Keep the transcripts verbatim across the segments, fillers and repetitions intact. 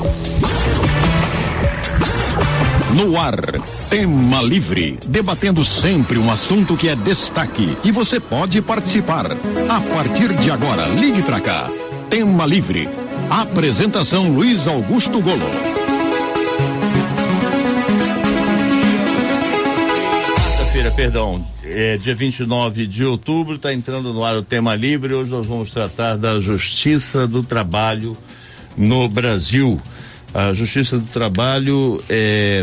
No ar, Tema Livre, debatendo sempre um assunto que é destaque e você pode participar. A partir de agora, ligue pra cá. Tema Livre. Apresentação Luiz Augusto Golo. Quarta-feira, perdão, é dia vinte e nove de outubro, está entrando no ar o Tema Livre. Hoje nós vamos tratar da Justiça do Trabalho no Brasil. A Justiça do Trabalho é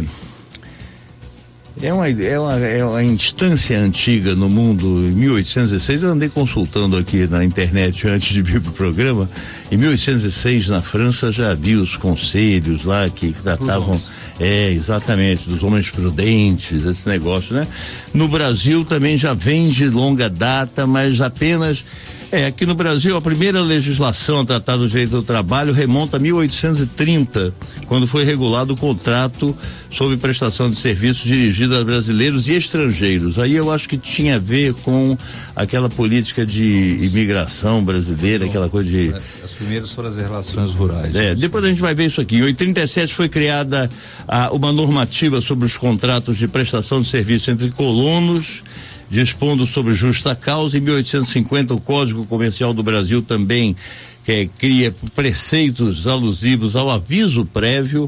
É uma, é, uma, é uma instância antiga no mundo. Em mil oitocentos e seis, eu andei consultando aqui na internet antes de vir para o programa. Em mil oitocentos e seis, na França, já havia os conselhos lá que tratavam, é, exatamente, dos homens prudentes, esse negócio, né? No Brasil também já vem de longa data, mas apenas. É, aqui no Brasil, a primeira legislação a tratar do direito do trabalho remonta a mil oitocentos e trinta, quando foi regulado o contrato sobre prestação de serviços dirigido a brasileiros e estrangeiros. Aí eu acho que tinha a ver com aquela política de imigração brasileira, aquela coisa de... As primeiras foram as relações rurais. É, depois a gente vai ver isso aqui. Em trinta e sete foi criada a, uma normativa sobre os contratos de prestação de serviço entre colonos, dispondo sobre justa causa. Em mil oitocentos e cinquenta, o Código Comercial do Brasil também é, cria preceitos alusivos ao aviso prévio.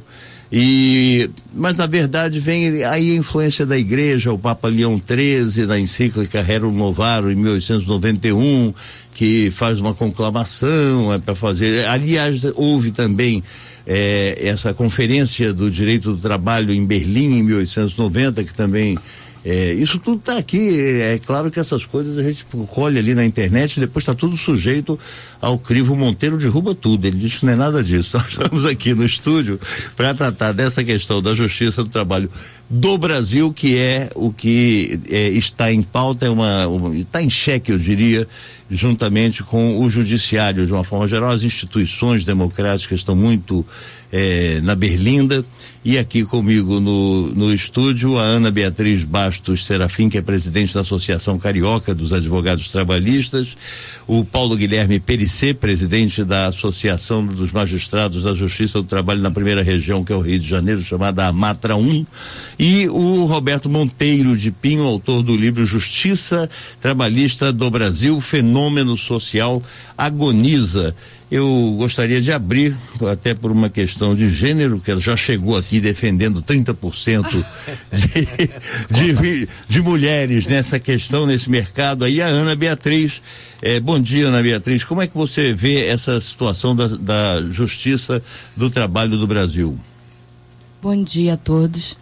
E, mas na verdade vem aí a influência da Igreja, o Papa Leão treze, na encíclica Rerum Novarum, em mil oitocentos e noventa e um, que faz uma conclamação, é para fazer. Aliás, houve também é, essa conferência do direito do trabalho em Berlim, em mil oitocentos e noventa, que também. É, isso tudo está aqui. É claro que essas coisas a gente colhe ali na internet e depois está tudo sujeito ao crivo. Monteiro derruba tudo, ele diz que não é nada disso. Nós estamos aqui no estúdio para tratar dessa questão da Justiça do Trabalho do Brasil, que é o que é, está em pauta, é uma, uma, está em xeque, eu diria, juntamente com o judiciário, de uma forma geral. As instituições democráticas estão muito é, na berlinda. E aqui comigo no, no estúdio, a Ana Beatriz Bastos Serafim, que é presidente da Associação Carioca dos Advogados Trabalhistas, o Paulo Guilherme Perissé, presidente da Associação dos Magistrados da Justiça do Trabalho na primeira região, que é o Rio de Janeiro, chamada Amatra um, e o Roberto Monteiro de Pinho, autor do livro Justiça Trabalhista do Brasil, Fenômeno Social Agoniza. Eu gostaria de abrir, até por uma questão de gênero, que ela já chegou aqui defendendo trinta por cento de, de, de mulheres nessa questão, nesse mercado. Aí a Ana Beatriz, eh, bom dia, Ana Beatriz, como é que você vê essa situação da, da Justiça do Trabalho do Brasil? Bom dia a todos.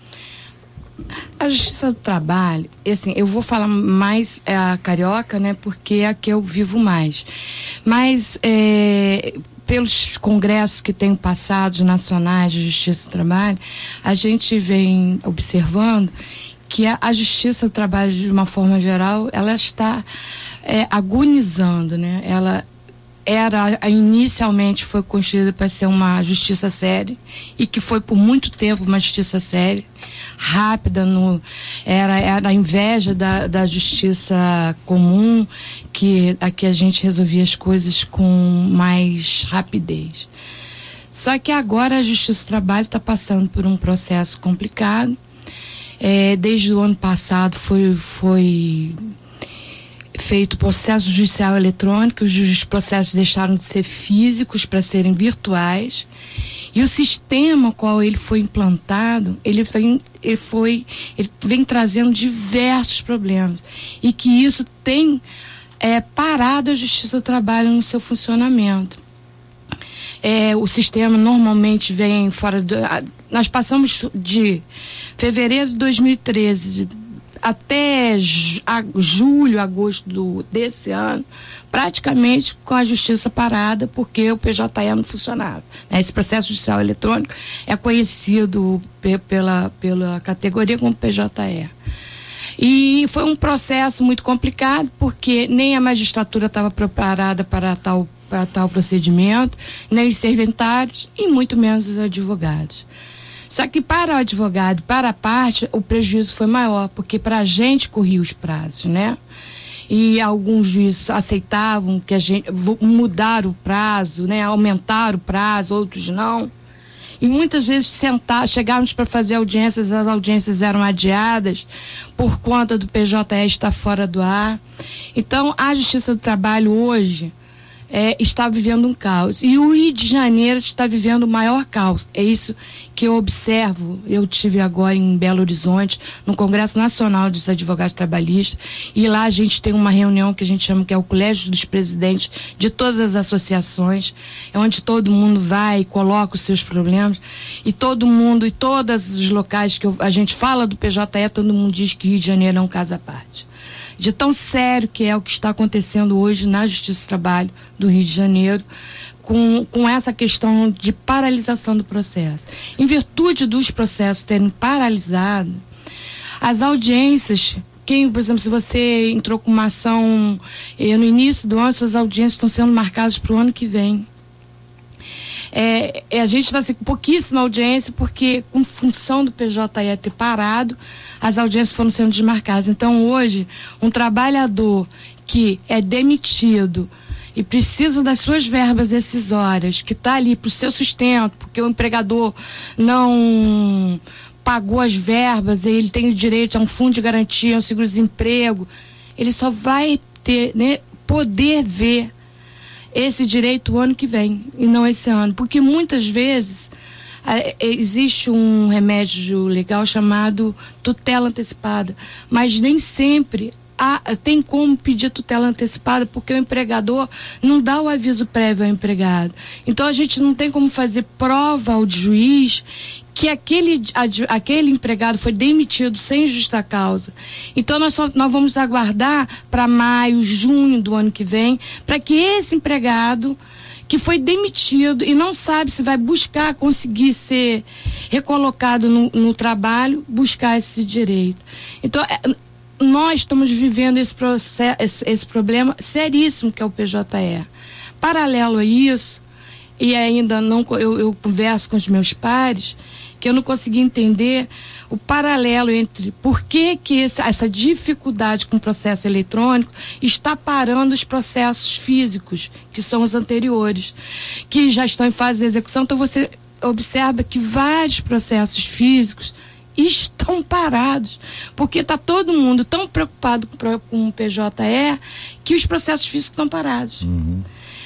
A Justiça do Trabalho, assim, eu vou falar mais é, a carioca, né, porque é a que eu vivo mais. Mas é, pelos congressos que tenho passado nacionais de Justiça do Trabalho, a gente vem observando que a, a Justiça do Trabalho, de uma forma geral, ela está é, agonizando, né? Ela era, inicialmente foi construída para ser uma justiça séria, e que foi por muito tempo uma justiça séria, rápida, no, era, era a inveja da, da justiça comum, que aqui a gente resolvia as coisas com mais rapidez. Só que agora a Justiça do Trabalho está passando por um processo complicado. É, desde o ano passado foi, foi feito processo judicial eletrônico, os processos deixaram de ser físicos para serem virtuais, e o sistema qual ele foi implantado, ele vem, ele foi, ele vem trazendo diversos problemas, e que isso tem é, parado a Justiça do Trabalho no seu funcionamento. É, o sistema normalmente vem fora do... Nós passamos de fevereiro de dois mil e treze até julho, agosto do, desse ano, praticamente com a justiça parada, porque o P J E não funcionava. Esse processo judicial eletrônico é conhecido pe, pela, pela categoria como P J E. E foi um processo muito complicado, porque nem a magistratura estava preparada para tal, para tal procedimento, nem os serventários, e muito menos os advogados. Só que para o advogado, para a parte, o prejuízo foi maior, porque para a gente corria os prazos, né? E alguns juízes aceitavam que a gente mudar o prazo, né? Aumentar o prazo, outros não. E muitas vezes sentar, chegávamos para fazer audiências, as audiências eram adiadas por conta do P J E estar fora do ar. Então, a Justiça do Trabalho hoje é, está vivendo um caos. E o Rio de Janeiro está vivendo o maior caos. É isso que eu observo. Eu tive agora em Belo Horizonte, no Congresso Nacional dos Advogados Trabalhistas, e lá a gente tem uma reunião que a gente chama que é o Colégio dos Presidentes de todas as associações, é onde todo mundo vai e coloca os seus problemas, e todo mundo, e todos os locais que eu, a gente fala do P J E, todo mundo diz que Rio de Janeiro é um caso à parte. De tão sério que é o que está acontecendo hoje na Justiça do Trabalho do Rio de Janeiro, com, com essa questão de paralisação do processo. Em virtude dos processos terem paralisado, as audiências, quem, por exemplo, se você entrou com uma ação eh, no início do ano, suas audiências estão sendo marcadas para o ano que vem. É, a gente está assim, com pouquíssima audiência, porque com função do P J E ter parado, as audiências foram sendo desmarcadas. Então, hoje, um trabalhador que é demitido e precisa das suas verbas rescisórias, que está ali para o seu sustento, porque o empregador não pagou as verbas, e ele tem o direito a um fundo de garantia, a um seguro-desemprego, ele só vai ter, né, poder ver esse direito o ano que vem e não esse ano, porque muitas vezes é, existe um remédio legal chamado tutela antecipada, mas nem sempre há, tem como pedir tutela antecipada, porque o empregador não dá o aviso prévio ao empregado. Então a gente não tem como fazer prova ao juiz que aquele, aquele empregado foi demitido sem justa causa. Então nós, só, nós vamos aguardar para maio, junho do ano que vem, para que esse empregado que foi demitido e não sabe se vai buscar conseguir ser recolocado no, no trabalho, buscar esse direito. Então é, nós estamos vivendo esse, processo, esse, esse problema seríssimo que é o P J E. Paralelo a isso, e ainda não, eu, eu converso com os meus pares, que eu não consegui entender o paralelo entre por que, que esse, essa dificuldade com o processo eletrônico está parando os processos físicos, que são os anteriores, que já estão em fase de execução. Então você observa que vários processos físicos estão parados, porque está todo mundo tão preocupado com, com o P J E que os processos físicos estão parados. Uhum.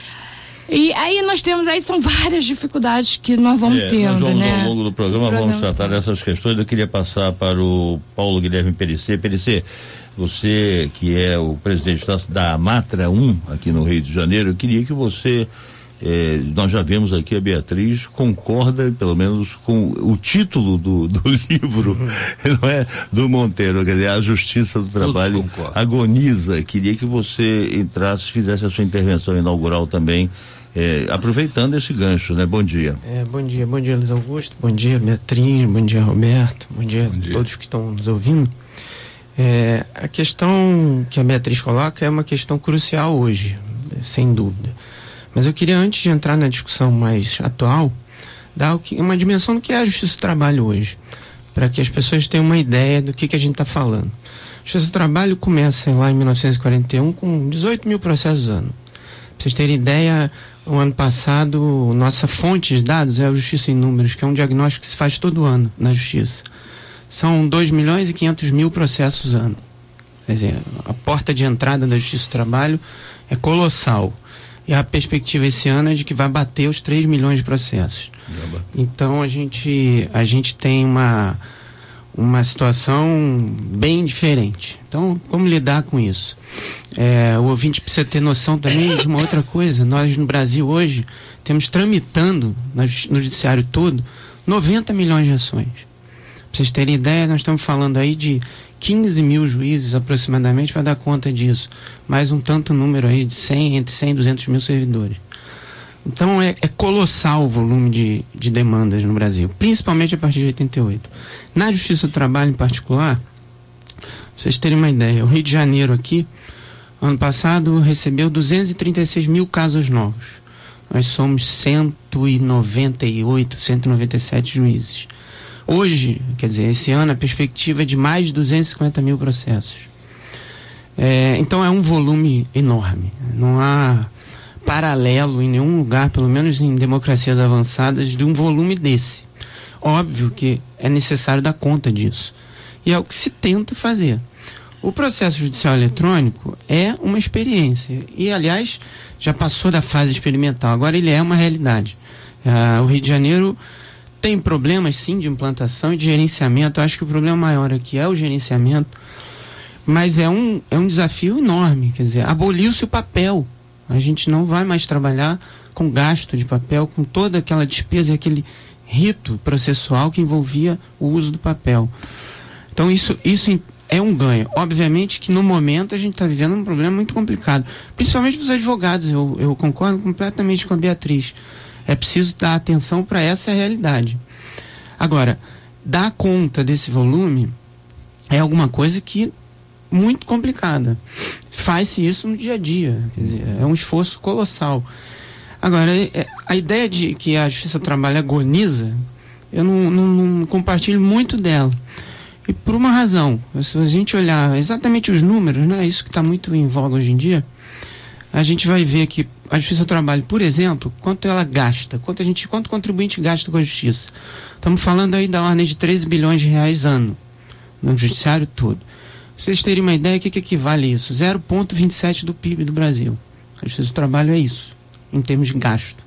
E aí nós temos, aí são várias dificuldades que nós vamos é, tendo, nós vamos, né? Ao longo do programa, programa vamos tratar dessas questões. Eu queria passar para o Paulo Guilherme Perecê. Perecê, você que é o presidente da, da Amatra um aqui no Rio de Janeiro, eu queria que você, eh, nós já vemos aqui a Beatriz, concorda pelo menos com o título do, do livro, uhum. não é? Do Monteiro, quer dizer, a Justiça do Trabalho agoniza. Queria que você entrasse, fizesse a sua intervenção inaugural também, É, aproveitando esse gancho, né? Bom dia. É, bom dia, bom dia Luiz Augusto, bom dia Beatriz, bom dia Roberto, bom dia a todos que estão nos ouvindo. É, a questão que a Beatriz coloca é uma questão crucial hoje, sem dúvida. Mas eu queria, antes de entrar na discussão mais atual, dar o que, uma dimensão do que é a Justiça do Trabalho hoje, para que as pessoas tenham uma ideia do que, que a gente está falando. A Justiça do Trabalho começa lá em mil novecentos e quarenta e um com dezoito mil processos ano. Para vocês terem ideia, o ano passado, nossa fonte de dados é a Justiça em Números, que é um diagnóstico que se faz todo ano na Justiça. São dois milhões e quinhentos mil processos ano. Quer dizer, a porta de entrada da Justiça do Trabalho é colossal. E a perspectiva esse ano é de que vai bater os três milhões de processos. Então a gente, a gente tem uma, uma situação bem diferente. Então, como lidar com isso? É, o ouvinte precisa ter noção também de uma outra coisa. Nós no Brasil hoje temos tramitando no judiciário todo noventa milhões de ações. Para vocês terem ideia, nós estamos falando aí de quinze mil juízes aproximadamente para dar conta disso. Mais um tanto número aí de cem, entre cem e duzentos mil servidores. Então é, é colossal o volume de, de demandas no Brasil, principalmente a partir de oitenta e oito. Na Justiça do Trabalho em particular, para vocês terem uma ideia, o Rio de Janeiro aqui, ano passado, recebeu duzentos e trinta e seis mil casos novos. Nós somos cento e noventa e oito, cento e noventa e sete juízes. Hoje, quer dizer, esse ano, a perspectiva é de mais de duzentos e cinquenta mil processos. É, então é um volume enorme. Não há paralelo em nenhum lugar, pelo menos em democracias avançadas, de um volume desse. Óbvio que é necessário dar conta disso. E é o que se tenta fazer. O processo judicial eletrônico é uma experiência. E, aliás, já passou da fase experimental. Agora ele é uma realidade. Uh, o Rio de Janeiro tem problemas, sim, de implantação e de gerenciamento. Eu acho que o problema maior aqui é o gerenciamento. Mas é um, é um desafio enorme. Quer dizer, aboliu-se o papel. A gente não vai mais trabalhar com gasto de papel, com toda aquela despesa, aquele rito processual que envolvia o uso do papel. Então isso, isso é um ganho. Obviamente que no momento a gente está vivendo um problema muito complicado, principalmente para os advogados. Eu, eu concordo completamente com a Beatriz. É preciso dar atenção para essa realidade. Agora, dar conta desse volume é alguma coisa que muito complicada. Faz-se isso no dia a dia. Quer dizer, é um esforço colossal. Agora, a ideia de que a Justiça do Trabalho agoniza, eu não, não, não compartilho muito dela. E por uma razão. Se a gente olhar exatamente os números, né, isso que está muito em voga hoje em dia, a gente vai ver que a Justiça do Trabalho, por exemplo, quanto ela gasta, quanto, a gente, quanto o contribuinte gasta com a Justiça. Estamos falando aí da ordem de treze bilhões de reais ano, no Judiciário todo. Pra vocês terem uma ideia, o que, que equivale a isso? zero vírgula vinte e sete do P I B do Brasil. A Justiça do Trabalho é isso, em termos de gasto.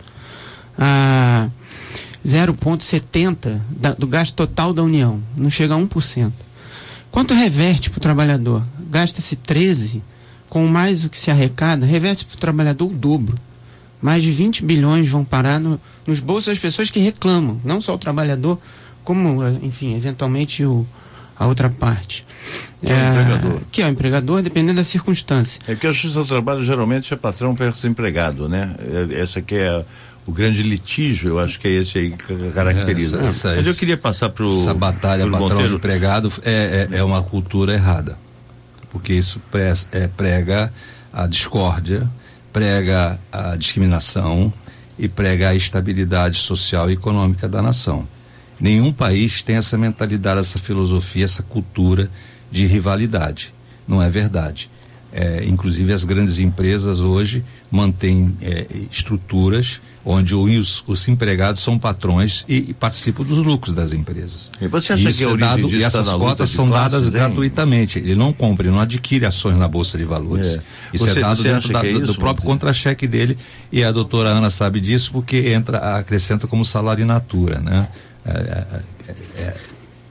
Ah, zero vírgula setenta da, do gasto total da União, não chega a um por cento. Quanto reverte para o trabalhador? Gasta-se treze, com mais o que se arrecada, reverte para o trabalhador o dobro. Mais de vinte bilhões vão parar no, nos bolsos das pessoas que reclamam, não só o trabalhador, como, enfim, eventualmente o, a outra parte. Que é, é o empregador. Que é o empregador, dependendo da circunstância. É que a Justiça do Trabalho geralmente é patrão versus empregado, né? Essa aqui é o grande litígio, eu acho que é esse aí que caracteriza. É, essa, essa, Mas eu queria passar para o Essa batalha patrão-empregado é, é, é uma cultura errada, porque isso pre, é, prega a discórdia, prega a discriminação e prega a estabilidade social e econômica da nação. Nenhum país tem essa mentalidade, essa filosofia, essa cultura de rivalidade. Não é verdade. É, inclusive as grandes empresas hoje mantêm é, estruturas onde os, os empregados são patrões e, e participam dos lucros das empresas. E você acha Isso que a é dado, origem e essas cotas são classes, dadas hein? gratuitamente. Ele não compra, ele não adquire ações na Bolsa de Valores. É. Isso você, é dado dentro da, é do, isso, do próprio contra-cheque dele, e a doutora Ana sabe disso porque entra, acrescenta como salário in natura, né? É, é, é, é,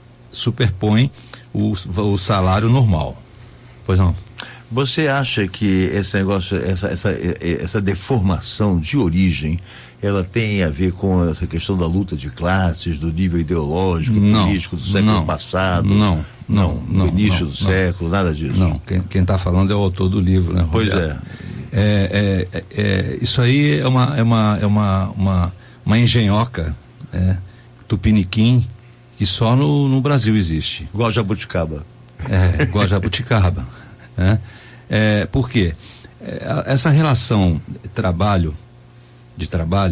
superpõe o, o salário normal. Pois não? Você acha que esse negócio, essa, essa, essa deformação de origem, ela tem a ver com essa questão da luta de classes, do nível ideológico, não, político do século não, passado? Não, não, não. não no início não, do não, século, nada disso? Não, quem está falando é o autor do livro, né, Pois Roberto? é. É, é, é. Isso aí é uma, é uma, é uma, uma, uma engenhoca, é, tupiniquim, que só no, no Brasil existe. Igual jabuticaba. É, igual jabuticaba. É, é, por quê? É, essa relação de trabalho, de trabalho,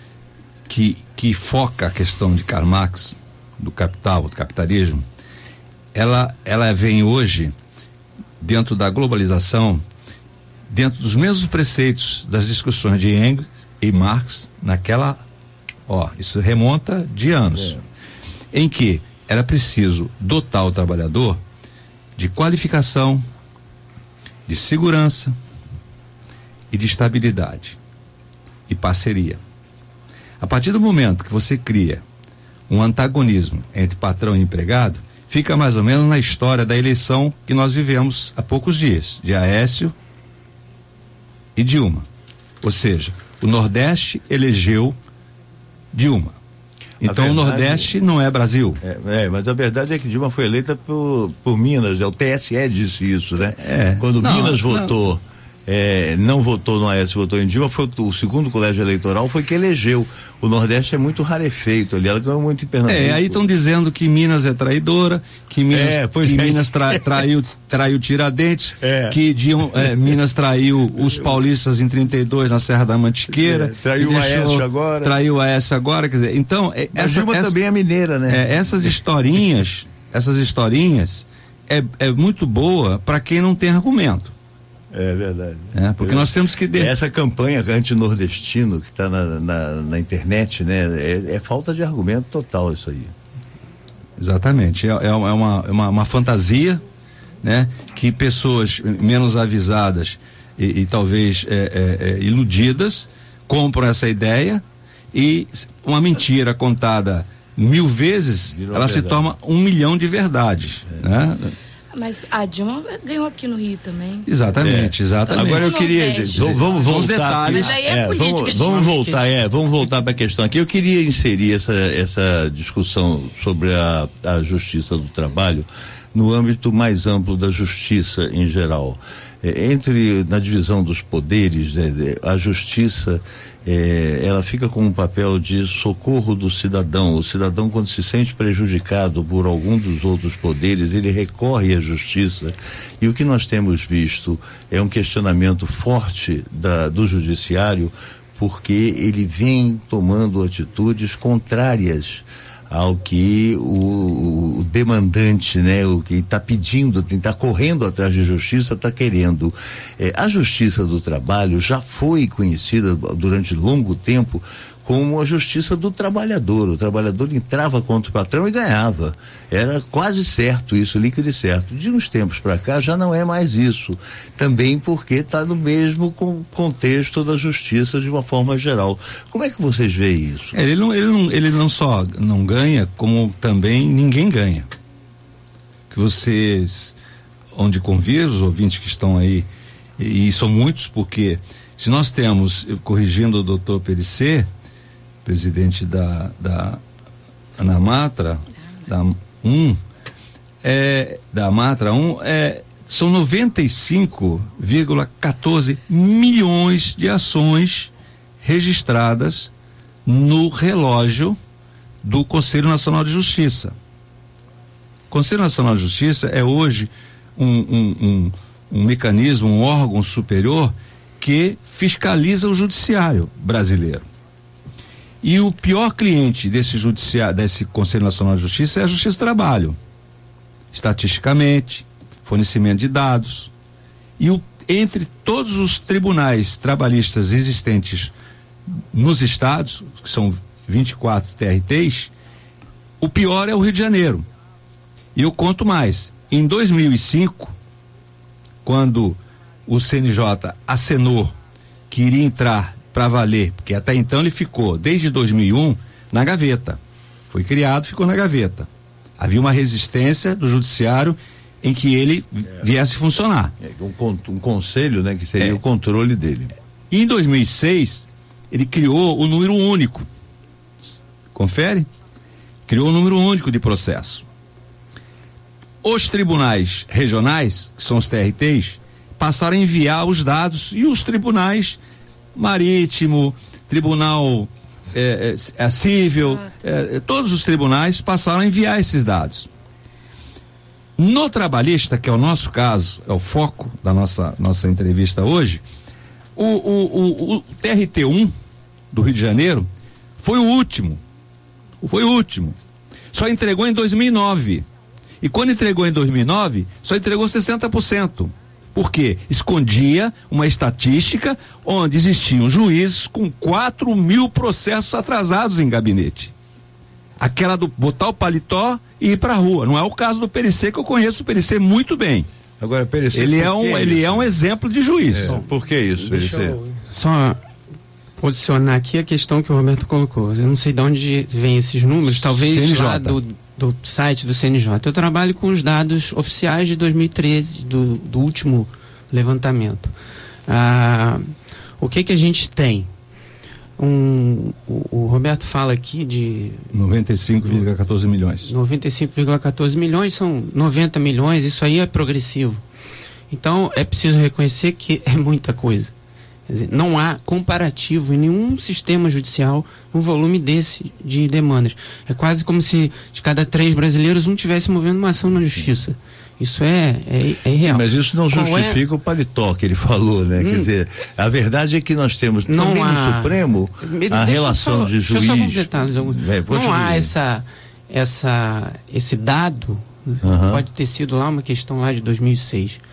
que, que foca a questão de Karl Marx, do capital, do capitalismo, ela, ela vem hoje, dentro da globalização, dentro dos mesmos preceitos das discussões de Engels e Marx, naquela, ó, isso remonta de anos, é. em que era preciso dotar o trabalhador de qualificação, de segurança e de estabilidade e parceria. A partir do momento que você cria um antagonismo entre patrão e empregado, fica mais ou menos na história da eleição que nós vivemos há poucos dias, de Aécio e Dilma. Ou seja, o Nordeste elegeu Dilma. Então verdade, o Nordeste não é Brasil. É, é, mas a verdade é que Dilma foi eleita por, por Minas, o T S E disse isso, né? É, Quando não, Minas não. votou, é, não votou no Aécio, votou em Dilma, foi o, o segundo colégio eleitoral foi que elegeu. O Nordeste é muito rarefeito ali, ela ganhou muito em Pernambuco. É, aí estão dizendo que Minas é traidora, que Minas, é, que é. Minas tra, traiu, traiu Tiradentes, é. que Dion, é, Minas traiu os paulistas em trinta e dois na Serra da Mantiqueira. É, traiu o Aécio agora. Traiu o Aécio agora, quer dizer, então... É, Mas essa, Dilma essa, também é mineira, né? É, essas historinhas, essas historinhas é, é muito boa para quem não tem argumento. É verdade. É, porque Eu, nós temos que... De... Essa campanha anti-nordestino que está na, na, na internet, né? É, é falta de argumento total isso aí. Exatamente. É, é, uma, é uma, uma fantasia, né? Que pessoas menos avisadas e, e talvez é, é, é, iludidas compram essa ideia e uma mentira contada mil vezes, Virou ela verdade. Se torna um milhão de verdades, é. Né? Mas a Dilma ganhou aqui no Rio também. Exatamente, é. Exatamente. Agora eu queria, vamos, vamos voltar, detalhes. Mas aí é é, vamos, vamos voltar, é, vamos voltar para a questão aqui. Eu queria inserir essa essa discussão sobre a, a Justiça do Trabalho no âmbito mais amplo da justiça em geral. É, entre na divisão dos poderes, né, a justiça É, ela fica com um papel de socorro do cidadão. O cidadão, quando se sente prejudicado por algum dos outros poderes, ele recorre à justiça. E o que nós temos visto é um questionamento forte da, do judiciário, porque ele vem tomando atitudes contrárias ao que o, o demandante, né, o que está pedindo, está correndo atrás de justiça, está querendo. É, a Justiça do Trabalho já foi conhecida durante longo tempo como a justiça do trabalhador. O trabalhador entrava contra o patrão e ganhava. Era quase certo isso, líquido e certo. De uns tempos para cá já não é mais isso. Também porque está no mesmo contexto da justiça de uma forma geral. Como é que vocês veem isso? É, ele, não, ele, não, ele não só não ganha, como também ninguém ganha. Que vocês, onde convir os ouvintes que estão aí, e, e são muitos, porque se nós temos, corrigindo o doutor Perissé, presidente da, da Anamatra, da um, é, da Amatra um, é, são noventa e cinco vírgula quatorze milhões de ações registradas no relógio do Conselho Nacional de Justiça. O Conselho Nacional de Justiça é hoje um, um, um, um mecanismo, um órgão superior que fiscaliza o judiciário brasileiro. E o pior cliente desse judiciário, desse Conselho Nacional de Justiça é a Justiça do Trabalho. Estatisticamente, fornecimento de dados. E o, entre todos os tribunais trabalhistas existentes nos estados, que são vinte e quatro T R Ts, o pior é o Rio de Janeiro. E eu conto mais. Em dois mil e cinco, quando o C N J acenou que iria entrar para valer, porque até então ele ficou, desde dois mil e um, na gaveta. Foi criado, ficou na gaveta. Havia uma resistência do judiciário em que ele é. viesse funcionar. É, um, um conselho, né, que seria é. o controle dele. Em dois mil e seis, ele criou o número único. Confere? Criou o número único de processo. Os tribunais regionais, que são os T R Ts, passaram a enviar os dados, e os tribunais Marítimo, Tribunal é, é, Cível, é, todos os tribunais passaram a enviar esses dados. No trabalhista, que é o nosso caso, é o foco da nossa, nossa entrevista hoje, o, o, o, o T R T um do Rio de Janeiro foi o último. Foi o último. Só entregou em dois mil e nove. E quando entregou em dois mil e nove, só entregou sessenta por cento. Por quê? Escondia uma estatística onde existiam juízes com quatro mil processos atrasados em gabinete. Aquela do botar o paletó e ir pra rua. Não é o caso do Perissé, que eu conheço o Perissé muito bem. Agora, Perissé, ele é um, ele é um exemplo de juiz. É. Por que isso, Perissé? Só posicionar aqui a questão que o Roberto colocou. Eu não sei de onde vem esses números, talvez C N J. lá do, do site do C N J. Eu trabalho com os dados oficiais de dois mil e treze, do, do último levantamento. Ah, o que que a gente tem? Um, o, o Roberto fala aqui de noventa e cinco vírgula quatorze milhões. noventa e cinco vírgula quatorze milhões são noventa milhões, isso aí é progressivo. Então é preciso reconhecer que é muita coisa. Quer dizer, não há comparativo em nenhum sistema judicial um volume desse de demandas. É quase como se de cada três brasileiros um tivesse movendo uma ação na justiça. Isso é, é, é real. Sim, mas isso não Qual justifica é? o paletó que ele falou, né? Hum. Quer dizer, a verdade é que nós temos não também há... no Supremo a relação só, de juiz. Deixa eu só completar, é, não há essa, essa, esse dado, uhum. pode ter sido lá uma questão lá de dois mil e seis.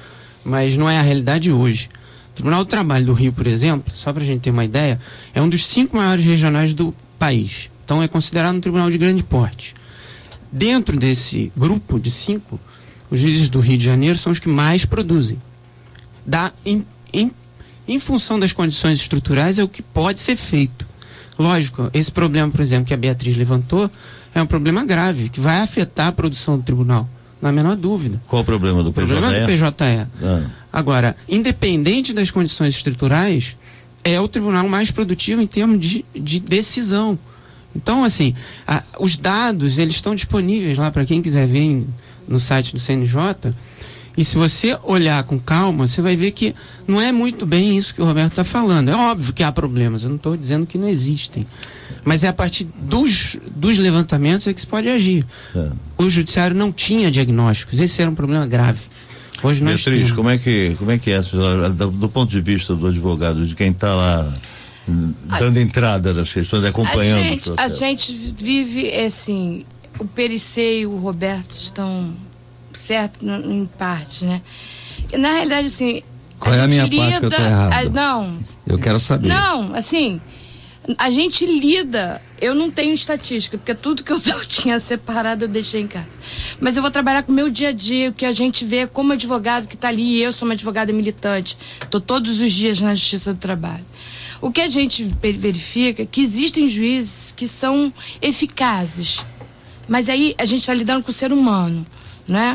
mas não é a realidade hoje. O Tribunal do Trabalho do Rio, por exemplo, só para a gente ter uma ideia, é um dos cinco maiores regionais do país. Então é considerado um tribunal de grande porte. Dentro desse grupo de cinco, os juízes do Rio de Janeiro são os que mais produzem. Da, em, em, em função das condições estruturais, é o que pode ser feito. Lógico, esse problema, por exemplo, que a Beatriz levantou, é um problema grave, que vai afetar a produção do tribunal, não há a menor dúvida. Qual o problema do P J E? O problema do P J E. Ah. Agora, independente das condições estruturais, é o tribunal mais produtivo em termos de, de decisão. Então, assim, a, os dados, eles estão disponíveis lá para quem quiser ver em, no site do C N J, e se você olhar com calma, você vai ver que não é muito bem isso que o Roberto está falando. É óbvio que há problemas, eu não estou dizendo que não existem. Mas é a partir dos, dos levantamentos é que se pode agir. É. O judiciário não tinha diagnósticos, esse era um problema grave. Hoje nós Beatriz, temos. como é que, como é que é, do, do ponto de vista do advogado, de quem está lá dando a, entrada nas questões, acompanhando a gente, o a gente vive, assim, o Pericê e o Roberto estão certo em partes, né? E, na realidade, assim... Qual a é a minha lida, parte que eu estou errado? A, não. Eu quero saber. Não, assim, a gente lida... Eu não tenho estatística, porque tudo que eu, eu tinha separado eu deixei em casa. Mas eu vou trabalhar com o meu dia a dia, o que a gente vê como advogado que está ali. Eu sou uma advogada militante, estou todos os dias na Justiça do Trabalho. O que a gente verifica é que existem juízes que são eficazes, mas aí a gente está lidando com o ser humano, né?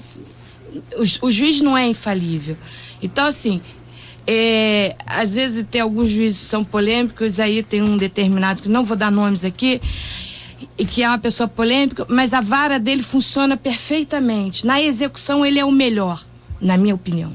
O, o juiz não é infalível. Então, assim, é, às vezes tem alguns juízes que são polêmicos, aí tem um determinado, que não vou dar nomes aqui, e que é uma pessoa polêmica, mas a vara dele funciona perfeitamente. Na execução ele é o melhor, na minha opinião.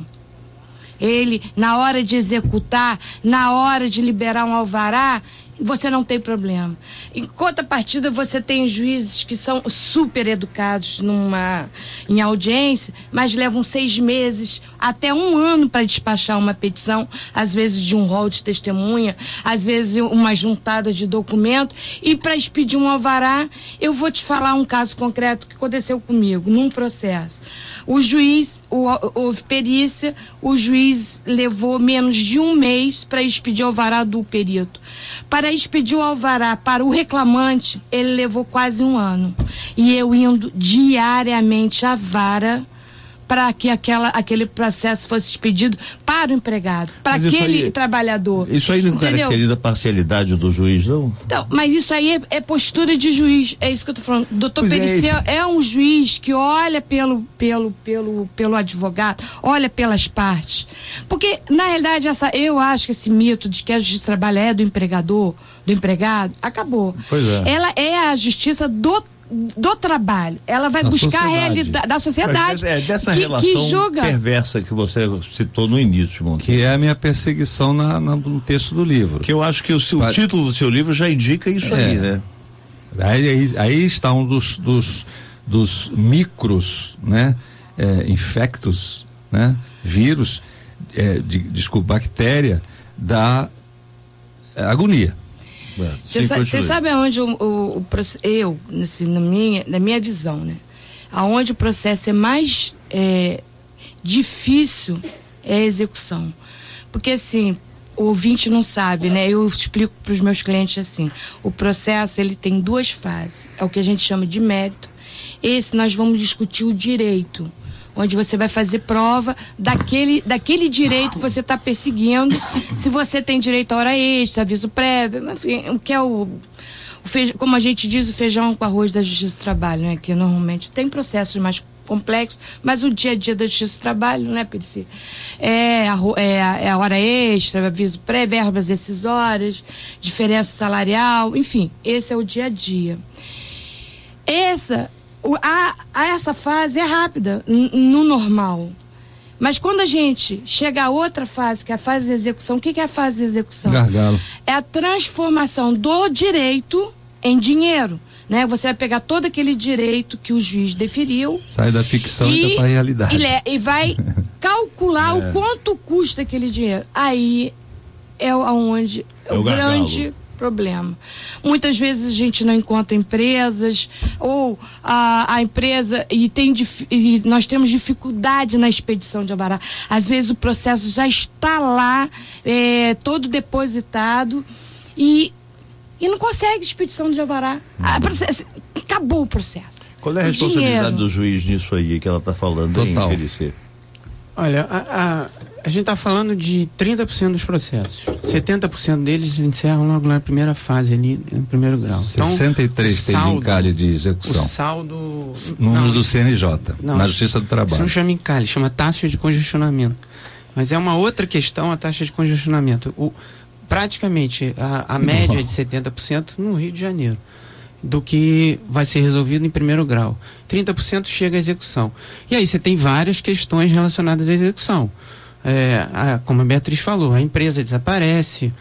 Ele, na hora de executar, na hora de liberar um alvará, você não tem problema. Em contrapartida, você tem juízes que são super educados numa, em audiência, mas levam seis meses, até um ano para despachar uma petição, às vezes de um rol de testemunha, às vezes uma juntada de documento, e para expedir um alvará, eu vou te falar um caso concreto que aconteceu comigo, num processo. O juiz, houve perícia, o juiz levou menos de um mês para expedir o alvará do perito. Para expedir o alvará para o reclamante, ele levou quase um ano. E eu indo diariamente à vara para que aquela, aquele processo fosse expedido para o empregado, para aquele aí, trabalhador. Isso aí não caracteriza a parcialidade do juiz, não? Então, mas isso aí é, é postura de juiz, é isso que eu estou falando. Doutor Pericê é, é um juiz que olha pelo, pelo, pelo, pelo advogado, olha pelas partes. Porque, na realidade, essa, eu acho que esse mito de que a justiça trabalho é do empregador, do empregado, acabou. Pois é. Ela é a justiça do do trabalho, ela vai da buscar sociedade. a realidade da sociedade. É dessa que, relação que julga. perversa que você citou no início, Monteiro. Que é a minha perseguição na, na, no texto do livro. Que eu acho que o, seu, o título do seu livro já indica isso é. aí, né? Aí, aí, aí está um dos, dos, dos micros, né? É, infectos, né? Vírus, é, de, desculpa, bactéria da agonia. Você sa sabe aonde o, o, o eu, assim, na, minha, na minha visão, né? Aonde o processo é mais é, difícil é a execução. Porque, assim, o ouvinte não sabe, né? Eu explico para os meus clientes assim, o processo, ele tem duas fases. É o que a gente chama de mérito. Esse nós vamos discutir o direito, onde você vai fazer prova daquele, daquele direito que você está perseguindo, se você tem direito a hora extra, aviso prévio, enfim, o que é o, o feijão, como a gente diz, o feijão com arroz da Justiça do Trabalho, né? Que normalmente tem processos mais complexos, mas o dia a dia da Justiça do Trabalho, né, Pericê? É, é, é a hora extra, aviso prévio, verbas decisórias, diferença salarial, enfim, esse é o dia a dia. Essa O, a, a essa fase é rápida, no normal. Mas quando a gente chega a outra fase, que é a fase de execução, o que, que é a fase de execução? Gargalo. É a transformação do direito em dinheiro. Né? Você vai pegar todo aquele direito que o juiz deferiu. Sai da ficção e, e vai para a realidade. E, e vai calcular é. o quanto custa aquele dinheiro. Aí é onde é o, o grande problema. Muitas vezes a gente não encontra empresas, ou a, a empresa, e, tem, e nós temos dificuldade na expedição de alvará. Às vezes o processo já está lá, é, todo depositado, e, e não consegue expedição de alvará. A, processo, acabou o processo. Qual é a responsabilidade do juiz nisso aí que ela está falando? Total. Em Olha, a, a, a gente está falando de trinta por cento dos processos. setenta por cento deles encerram logo na primeira fase ali, no primeiro grau. sessenta e três então, tem encalhe de execução. O saldo... Números não, do C N J, não, na Justiça do Trabalho. Isso não chama encalhe, chama taxa de congestionamento. Mas é uma outra questão a taxa de congestionamento. O, praticamente a, a média é de setenta por cento no Rio de Janeiro, do que vai ser resolvido em primeiro grau. trinta por cento chega à execução. E aí você tem várias questões relacionadas à execução. É, a, como a Beatriz falou, a empresa desaparece,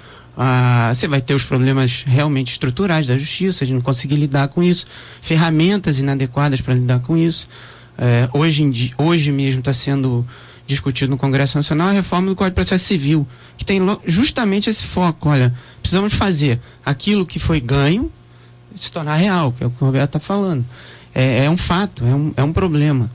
a, você vai ter os problemas realmente estruturais da justiça, de não conseguir lidar com isso, ferramentas inadequadas para lidar com isso. É, hoje, em dia, hoje mesmo está sendo discutido no Congresso Nacional a reforma do Código de Processo Civil, que tem justamente esse foco. Olha, precisamos fazer aquilo que foi ganho se tornar real, que é o que o Roberto está falando. É, é um fato, é um, é um problema.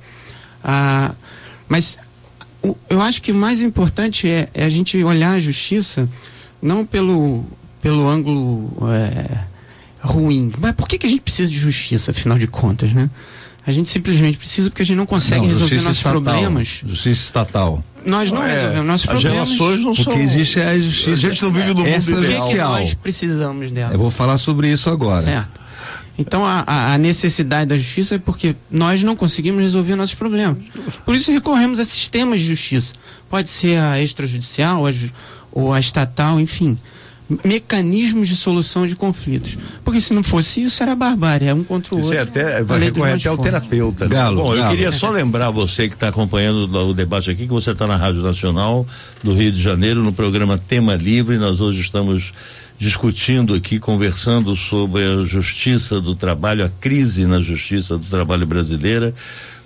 Ah, mas o, eu acho que o mais importante é, é a gente olhar a justiça não pelo, pelo ângulo é, ruim. Mas por que, que a gente precisa de justiça, afinal de contas, né? A gente simplesmente precisa porque a gente não consegue não, resolver nossos estatal, problemas. Justiça estatal. Nós não é, resolvemos nossos as problemas. As relações não são... O que existe é a justiça. A gente não vive no mundo ideal. Nós precisamos dela. Eu vou falar sobre isso agora. Certo. Então a, a, a necessidade da justiça é porque nós não conseguimos resolver nossos problemas. Por isso recorremos a sistemas de justiça. Pode ser a extrajudicial ou a, ou a estatal, enfim. Mecanismos de solução de conflitos. Porque se não fosse isso, era barbárie, é um contra o isso outro. Isso é até, vai recorrer até ao terapeuta. Galo, Bom, Galo. eu queria só lembrar você que está acompanhando o debate aqui, que você está na Rádio Nacional do Rio de Janeiro, no programa Tema Livre. Nós hoje estamos discutindo aqui, conversando sobre a justiça do trabalho, a crise na justiça do trabalho brasileira,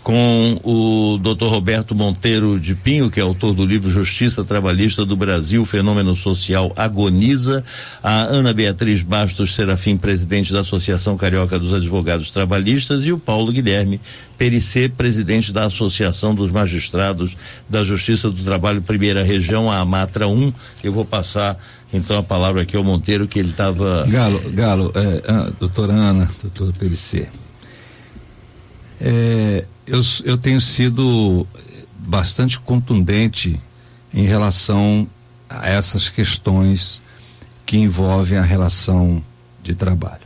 com o doutor Roberto Monteiro de Pinho, que é autor do livro Justiça Trabalhista do Brasil, Fenômeno Social Agoniza, a Ana Beatriz Bastos Serafim, presidente da Associação Carioca dos Advogados Trabalhistas, e o Paulo Guilherme Perissé, presidente da Associação dos Magistrados da Justiça do Trabalho, Primeira Região, a AMATRA um. Eu vou passar então a palavra aqui ao Monteiro, que ele estava... Galo, Galo, é, a, doutora Ana, doutor Perissé, é, eu, eu tenho sido bastante contundente em relação a essas questões que envolvem a relação de trabalho.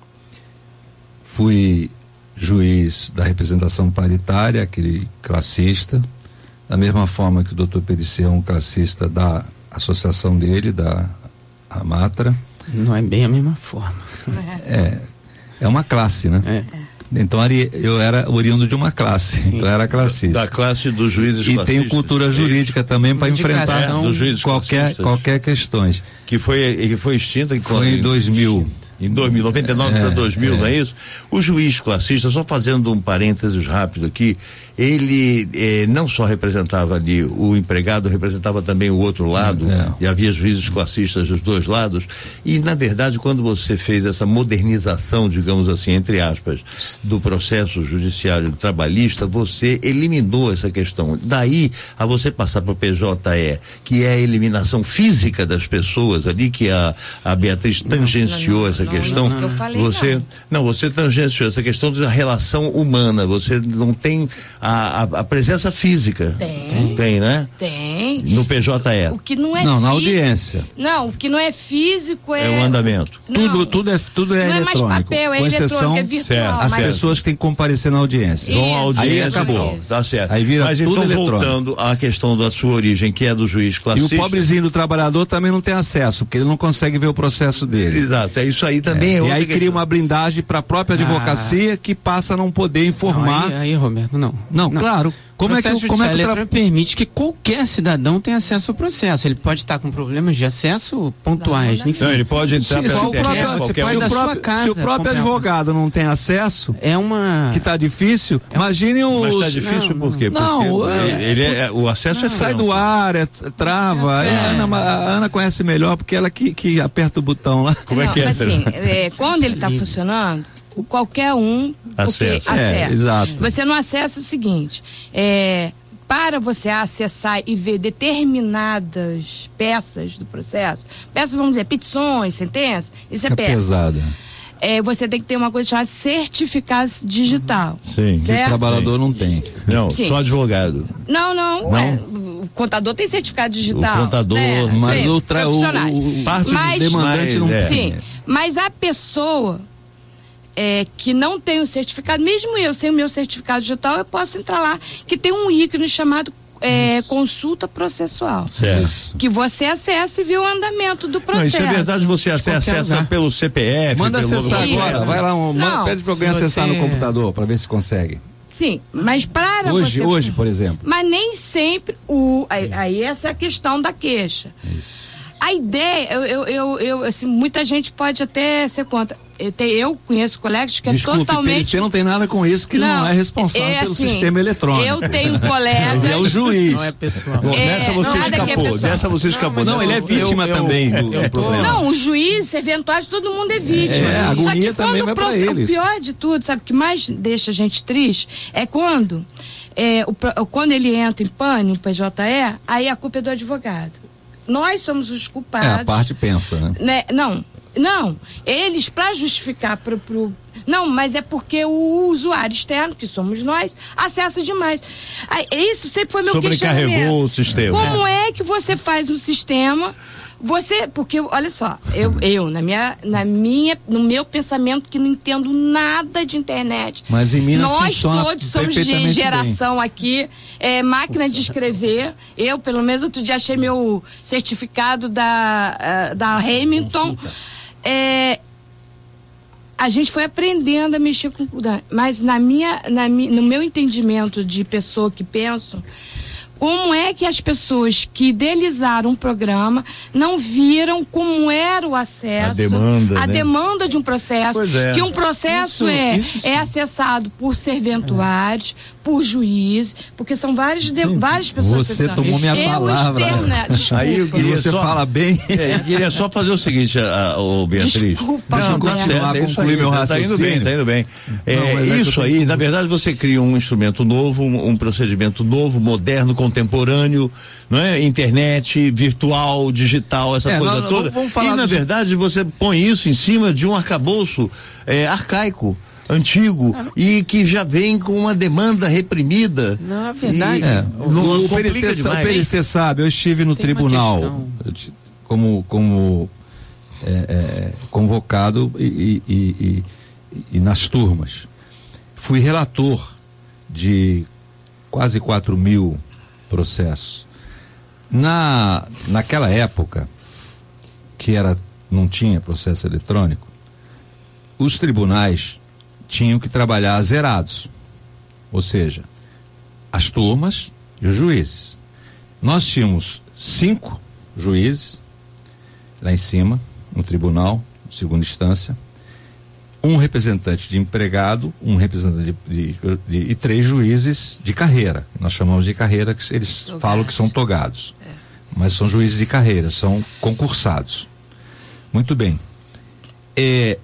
Fui juiz da representação paritária, aquele classista, da mesma forma que o doutor Perissé é um classista da associação dele, da AMATRA. Não é bem a mesma forma. É, é uma classe, né? É. Então eu era oriundo de uma classe, sim. Então era classista. Da classe dos juízes e tenho cultura jurídica é também para enfrentar é, dos juízes qualquer qualquer questões. Que foi que foi extinta em foi em dois mil. Em dois mil, noventa e nove é, para dois mil, é. não é isso? O juiz classista, só fazendo um parênteses rápido aqui, ele eh, não só representava ali o empregado, representava também o outro lado, é. E havia juízes classistas dos dois lados, e na verdade quando você fez essa modernização, digamos assim, entre aspas, do processo judiciário trabalhista, você eliminou essa questão. Daí a você passar para o P J E, que é a eliminação física das pessoas ali, que a, a Beatriz tangenciou não, não, essa não, questão. Não, não, falei, você, não. não, você tangenciou essa questão da relação humana, você não tem a, a, a presença física. Tem. Tem, né? Tem. No P J E. O que não é Não, físico, na audiência. Não, o que não é físico é... É o andamento. Não, tudo, tudo é, tudo é não eletrônico. Não é mais papel, é com eletrônico, exceção, é virtual. Certo, as mas... pessoas que têm que comparecer na audiência. Isso, Vão à audiência, aí acabou. Tá certo. Aí vira Mas tudo então, eletrônico. voltando à questão da sua origem, que é do juiz classista... E o pobrezinho do trabalhador também não tem acesso, porque ele não consegue ver o processo dele. Exato, é isso aí também. É. É e aí questão. Cria uma blindagem para a própria advocacia ah. que passa a não poder informar. Não, aí, aí, Roberto, não. Não, não. Claro. Como é que o como é que tra... permite que qualquer cidadão tenha acesso ao processo? Ele pode estar com problemas de acesso pontuais, não, enfim. Não, ele pode entrar se, se, o próprio, você pode se, o próprio, casa, se o próprio advogado não tem acesso, é uma que está difícil. É uma... Imagine os. Mas está difícil não, por quê? Não, porque é, ele é, o acesso não, é sai do ar, é trava. É. A, Ana, a Ana conhece melhor porque ela que, que aperta o botão lá. Como é que é? Assim, é, quando ele está funcionando, qualquer um acesso. É, exato. Você não acessa o seguinte, é, para você acessar e ver determinadas peças do processo, peças, vamos dizer, petições, sentenças, isso é, é peça. pesada. É, você tem que ter uma coisa chamada certificado digital. Sim. Que o trabalhador não tem. Não, Sim. só advogado. Não, não. não? É, o contador tem certificado digital. O contador, né? mas Sim, o, tra... o, o parte mas, do demandante não é. tem. Sim, mas a pessoa é, que não tem o certificado, mesmo eu sem o meu certificado digital, eu posso entrar lá, que tem um ícone chamado É, consulta processual. Certo. Que você acessa e vê o andamento do processo. Não, isso é verdade, você até acessa lugar. Pelo C P F. Manda pelo acessar agora, vai lá, um, manda, pede para alguém acessar você... no computador para ver se consegue. Sim, mas para hoje, você... Hoje, por exemplo. Mas nem sempre o... Aí, aí essa é a questão da queixa. Isso. A ideia, eu, eu, eu, eu assim, muita gente pode até ser contra. Eu, te, eu conheço colegas que Desculpe, é totalmente... Você não tem nada com isso, que não, não é responsável é, pelo assim, sistema eletrônico. Eu tenho colegas... Ele é o juiz. Não é pessoal. Bom, é, nessa você escapou, dessa você escapou. Não, não ele é vítima eu, também eu, do, eu, do problema. Não, o juiz, eventuais, todo mundo é vítima. É, a agonia também vai pra eles. O pior de tudo, sabe, o que mais deixa a gente triste é quando, é, o, quando ele entra em pânico, o P J E, aí a culpa é do advogado. Nós somos os culpados. É, a parte pensa, né? né? Não, não. Eles, para justificar pro, pro... Não, mas é porque o usuário externo, que somos nós, acessa demais. Aí, isso sempre foi meu questionamento. Sobrecarregou o sistema. Como é que você faz um sistema... Você, porque, olha só, eu, eu na minha, na minha, no meu pensamento que não entendo nada de internet. Mas em Minas nós funciona todos somos de geração bem. aqui, é, máquina de escrever. Eu, pelo menos, outro dia achei meu certificado da, uh, da Hamilton. É, a gente foi aprendendo a mexer com... Mas na minha, na, no meu entendimento de pessoa que penso... Como é que as pessoas que idealizaram um programa não viram como era o acesso, a demanda, a né? demanda de um processo, é. que um processo isso, é, isso é acessado por serventuários, é. por juízes, porque são várias, de, várias pessoas. Você tomou minha eu palavra. Externa, desculpa. Aí eu queria você só, fala bem. É, eu queria só fazer o seguinte, a, a, a Beatriz. Desculpa, não, tá certo, é concluir meu raciocínio. Tá indo bem, tá indo bem. É, não, é isso aí, que... na verdade, você cria um instrumento novo, um, um procedimento novo, moderno, contemporâneo, não é? Internet, virtual, digital, essa é, coisa nós, toda. Vamos falar e, na verdade, você põe isso em cima de um arcabouço é, arcaico, antigo, ah, e que já vem com uma demanda reprimida. Não, é verdade. E, é, o, o, P L C sabe, eu estive no Tem tribunal como, como é, é, convocado e, e, e, e nas turmas. Fui relator de quase quatro mil processos. Na, naquela época, que era, não tinha processo eletrônico, os tribunais tinham que trabalhar zerados, ou seja, as turmas e os juízes. Nós tínhamos cinco juízes lá em cima, no tribunal, segunda instância, um representante de empregado, um representante de, de, de, e três juízes de carreira. Nós chamamos de carreira, que eles Togados. falam que são togados, é. mas são juízes de carreira, são concursados. Muito bem. É,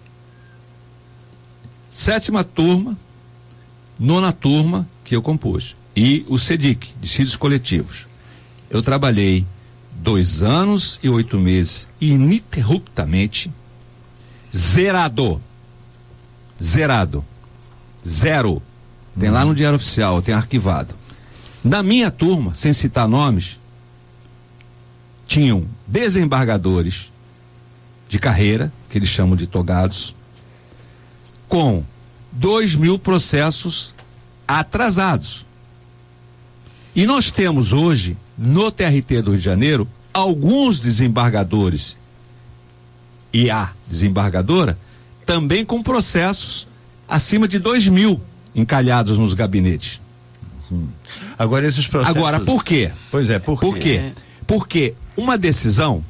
sétima turma, nona turma que eu compus, e o SEDIC, Dissídios Coletivos. Eu trabalhei dois anos e oito meses ininterruptamente, zerado. Zerado. Zero. Tem hum. lá no Diário Oficial, tem arquivado. Na minha turma, sem citar nomes, tinham desembargadores de carreira, que eles chamam de togados, com dois mil processos atrasados. E nós temos hoje, no T R T do Rio de Janeiro, alguns desembargadores e a desembargadora também com processos acima de dois mil encalhados nos gabinetes. Hum. Agora esses processos... Agora, por quê? Pois é, por quê? Por quê? É. Porque uma decisão...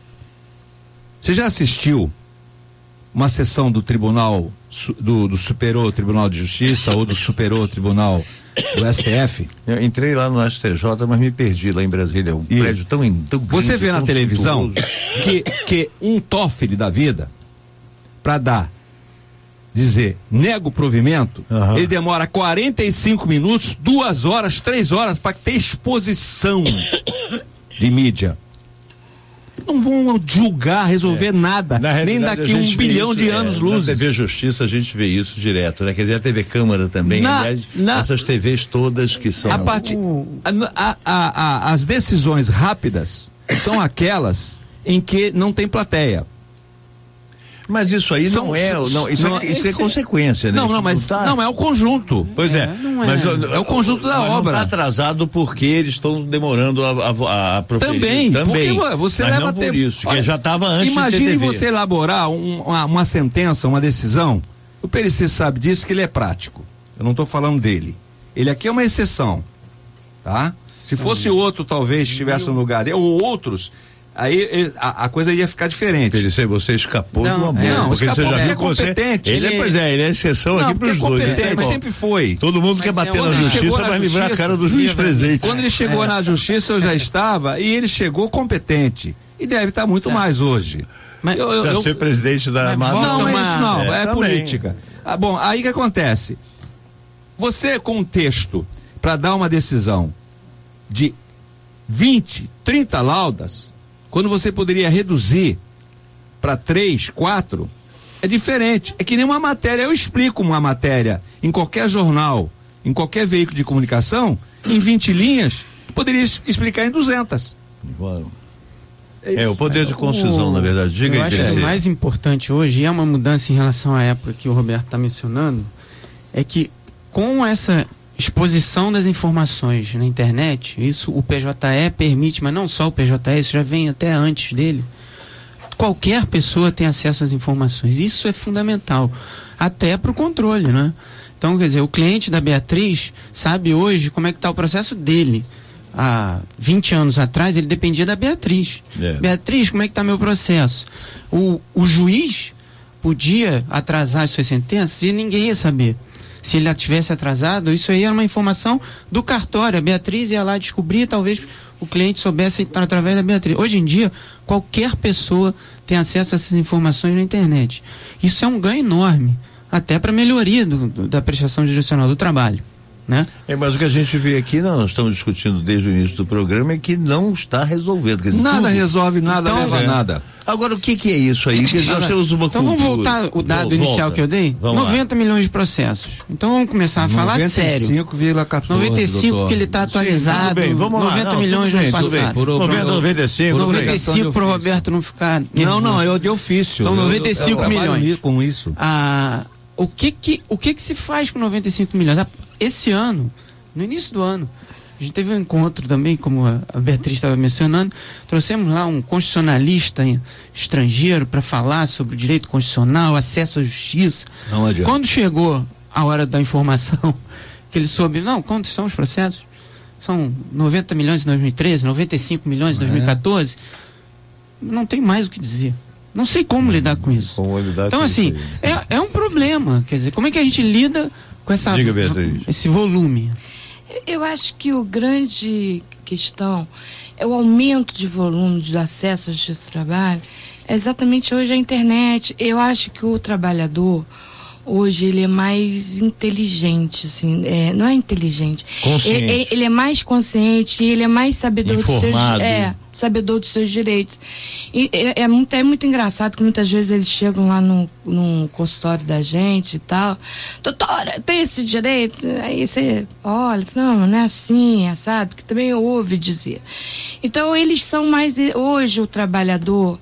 Você já assistiu uma sessão do Tribunal, do, do Superior Tribunal de Justiça ou do Superior Tribunal do S T F? Eu entrei lá no S T J, mas me perdi lá em Brasília. Um E prédio tão, tão grande. Você vê na tão televisão suntuoso. que, que um Toffoli da vida, para dar, dizer, nego o provimento, Uhum. ele demora quarenta e cinco minutos, duas horas, três horas para ter exposição de mídia. Não vão julgar, resolver é. nada, nem daqui a um bilhão isso, de anos é, luzes. Na T V Justiça a gente vê isso direto, né? Quer dizer, a T V Câmara também, na, aliás, na, essas T Vs todas que são... A parte, a, a, a, as decisões rápidas são aquelas em que não tem plateia. Mas isso aí São, não é, não, isso, não, é, isso esse, é consequência, né? Não, não, mas não, tá... não é o conjunto. Pois é, é, não é. mas é o conjunto da mas obra. Não está atrasado porque eles estão demorando a, a, a proferir. Também, também. Porque você mas leva não por tempo. isso, Olha, que já estava antes. Imagine de T V. você elaborar um, uma, uma sentença, uma decisão. O Pericê sabe disso, que ele é prático. Eu não estou falando dele. Ele aqui é uma exceção, tá? Se fosse outro, talvez estivesse no lugar dele, ou outros. Aí a, a coisa ia ficar diferente. Pericê, você escapou não, de uma boa. Não, porque escapou, você já ele viu é competente. Você, ele, ele, pois é, ele é exceção não, aqui para os dois. É competente, é sempre foi. Todo mundo Mas quer bater é, na justiça, vai livrar a cara do juiz presente. Quando ele chegou é. na justiça, eu já estava, e ele chegou competente. E deve estar muito é. mais hoje. Mas eu, eu, para eu, ser presidente da Amazônia. Não, não é isso não, é, é política. Ah, bom, aí que acontece? Você com um texto para dar uma decisão de vinte, trinta laudas, quando você poderia reduzir para três, quatro, é diferente. É que nem uma matéria. Eu explico uma matéria em qualquer jornal, em qualquer veículo de comunicação, em vinte linhas, poderia explicar em duzentas. Claro. É, o poder de concisão, o, na verdade. Diga eu aí, acho que o mais importante hoje, e é uma mudança em relação à época que o Roberto está mencionando, é que com essa exposição das informações na internet, isso o P J E permite, mas não só o P J E, isso já vem até antes dele, qualquer pessoa tem acesso às informações, isso é fundamental, até para o controle, né? Então, quer dizer, o cliente da Beatriz sabe hoje como é que está o processo dele. Há vinte anos atrás ele dependia da Beatriz. É. Beatriz, como é que está meu processo? O, o juiz podia atrasar as suas sentenças e ninguém ia saber. Se ele tivesse atrasado, isso aí era uma informação do cartório. A Beatriz ia lá descobrir, talvez o cliente soubesse através da Beatriz. Hoje em dia, qualquer pessoa tem acesso a essas informações na internet. Isso é um ganho enorme, até para melhoria do, do, da prestação judicial do trabalho. Né? É, mas o que a gente vê aqui, não, nós estamos discutindo desde o início do programa, é que não está resolvendo. Quer dizer, nada tudo. resolve, nada então, leva é. nada. Agora, o que, que é isso aí? Que nós temos uma então cultura. vamos voltar o dado Volta. inicial que eu dei? Vamos noventa lá. milhões de processos. Então vamos começar a falar sério. noventa e cinco vírgula quatorze, noventa e cinco doutor. que ele está atualizado. Sim, bem, vamos lá. noventa não, milhões no passado. Por noventa, noventa e cinco. noventa e cinco para o Roberto não ficar. Não, não, eu de ofício. Então noventa e cinco eu, eu milhões. Com isso. Ah, o que que, o que que se faz com noventa e cinco milhões? Esse ano, no início do ano, a gente teve um encontro também, como a Beatriz estava mencionando, trouxemos lá um constitucionalista estrangeiro para falar sobre o direito constitucional, acesso à justiça. Não adianta. Quando chegou a hora da informação, que ele soube, não, quantos são os processos? São noventa milhões em dois mil e treze, noventa e cinco milhões em dois mil e quatorze. É. Não tem mais o que dizer. Não sei como lidar com isso. Como lidar então, com assim, isso é, é um problema. Quer dizer, como é que a gente lida com essa, Diga, Beatriz. esse volume? Eu acho que o grande questão é o aumento de volume de acesso à justiça do trabalho. É exatamente hoje a internet. Eu acho que o trabalhador hoje ele é mais inteligente, assim, é, não é inteligente. Consciente. Ele, ele é mais consciente, ele é mais sabedor dos seus, é, sabedor dos seus direitos. E é, é, muito, é muito engraçado que muitas vezes eles chegam lá no, no consultório da gente e tal, doutora, tem esse direito? Aí você olha, não, não é assim, é, sabe? Que também eu ouvi dizer. Então eles são mais, hoje o trabalhador,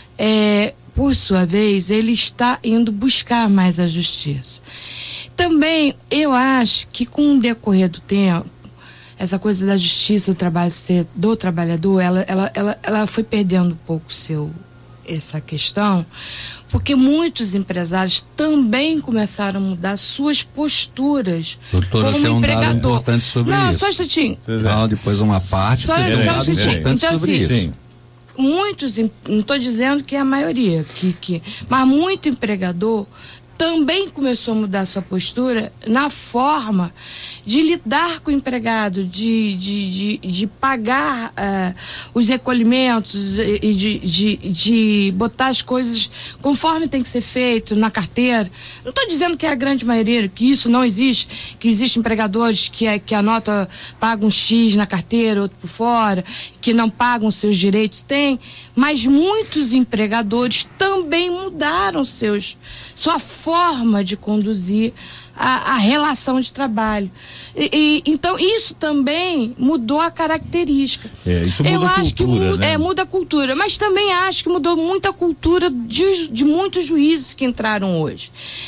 é, por sua vez, ele está indo buscar mais a justiça. Também, eu acho que com o decorrer do tempo, essa coisa da justiça, do trabalho ser do trabalhador, ela, ela, ela, ela foi perdendo um pouco o seu, essa questão, porque muitos empresários também começaram a mudar suas posturas. Doutora, como tem um empregador. dado importante sobre Não, isso. só um instantinho. Não, depois uma parte, Só, tem um só um dado instantinho. importante Então, sobre assim, isso. muitos, não estou dizendo que é a maioria, que, que, mas muito empregador também começou a mudar sua postura na forma de lidar com o empregado, de, de, de, de pagar uh, os recolhimentos e de, de, de botar as coisas conforme tem que ser feito na carteira. Não estou dizendo que é a grande maioria, que isso não existe, que existem empregadores que, é, que a nota paga um X na carteira, outro por fora, que não pagam seus direitos. Tem, mas muitos empregadores também mudaram seus, sua forma de conduzir a, a relação de trabalho. E, e, então, isso também mudou a característica. É, isso muda Eu a acho cultura, que muda, né? é, muda a cultura, mas também acho que mudou muito a cultura de, de muitos juízes que entraram hoje.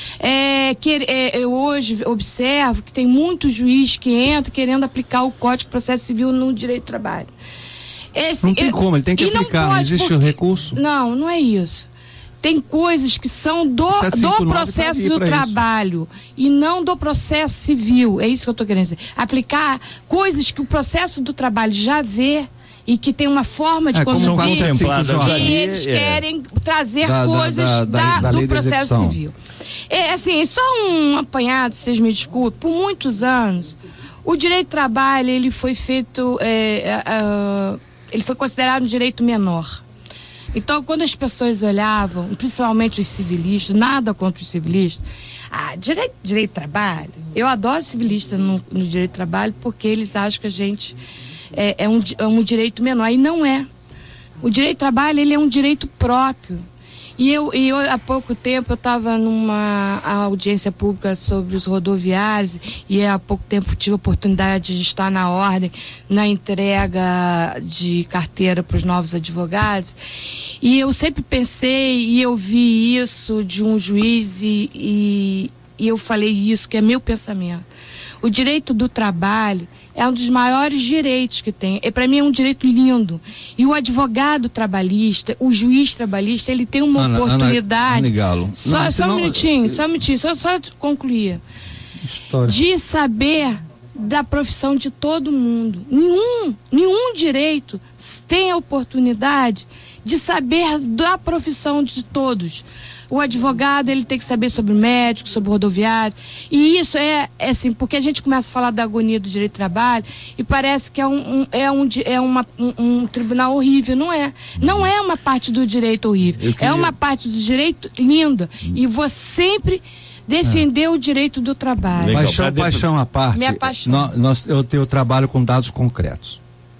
É, que, é, eu hoje observo que tem muitos juízes que entram querendo aplicar o Código de Processo Civil no direito do trabalho. Esse, Não tem eu, como, ele tem que e aplicar, não, pode, existe porque, o recurso. Não, não é isso. Tem coisas que são do, do processo do trabalho e não do processo civil. É isso que eu estou querendo dizer. Aplicar coisas que o processo do trabalho já vê e que tem uma forma de é, conduzir como e eles é. querem trazer da, coisas da, da, da, da, da do processo civil. É, assim, só um apanhado, vocês me desculpem, por muitos anos, o direito do trabalho, ele foi feito, é, uh, ele foi considerado um direito menor. Então, quando as pessoas olhavam, principalmente os civilistas, nada contra os civilistas, ah, direito, direito de trabalho, eu adoro civilista no, no direito de trabalho porque eles acham que a gente é, é, um, é um direito menor, e não é. O direito de trabalho, ele é um direito próprio. E eu, e eu há pouco tempo, eu estava numa audiência pública sobre os rodoviários e há pouco tempo tive a oportunidade de estar na ordem, na entrega de carteira para os novos advogados. E eu sempre pensei e eu vi isso de um juiz e, e, e eu falei isso, que é meu pensamento. O direito do trabalho é um dos maiores direitos que tem. E para mim é um direito lindo. E o advogado trabalhista, o juiz trabalhista, ele tem uma Ana, oportunidade. Ana, Ana Galo. Só, não, só não, um minutinho, só um minutinho, só, só concluir. História. De saber da profissão de todo mundo. Nenhum, nenhum direito tem a oportunidade de saber da profissão de todos. O advogado, ele tem que saber sobre o médico, sobre o rodoviário. E isso é, é assim, porque a gente começa a falar da agonia do direito do trabalho e parece que é um, um, é um, é uma, um, um tribunal horrível. Não é. Não é uma parte do direito horrível. Queria... É uma parte do direito linda. E vou sempre defender é. o direito do trabalho. Legal. Paixão, paixão à parte. Me apaixono. Nós, nós, eu, eu trabalho com dados concretos.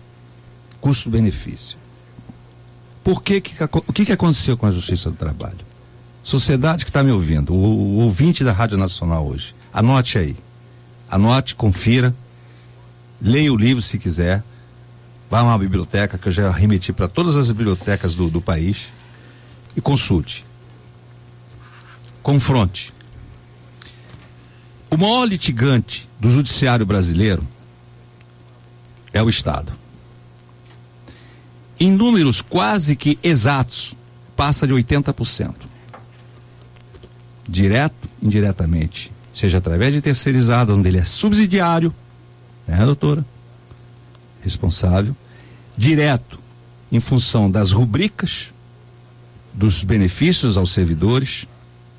Custo-benefício. Por que, que, o que, que aconteceu com a Justiça do Trabalho? Sociedade que está me ouvindo, o, o ouvinte da Rádio Nacional hoje, anote aí, anote, confira, leia o livro se quiser, vá a uma biblioteca que eu já remeti para todas as bibliotecas do, do país e consulte, confronte. O maior litigante do judiciário brasileiro é o Estado. Em números quase que exatos, passa de oitenta por cento. Direto, indiretamente, seja através de terceirizados, onde ele é subsidiário, né, doutora? Responsável. Direto, em função das rubricas, dos benefícios aos servidores.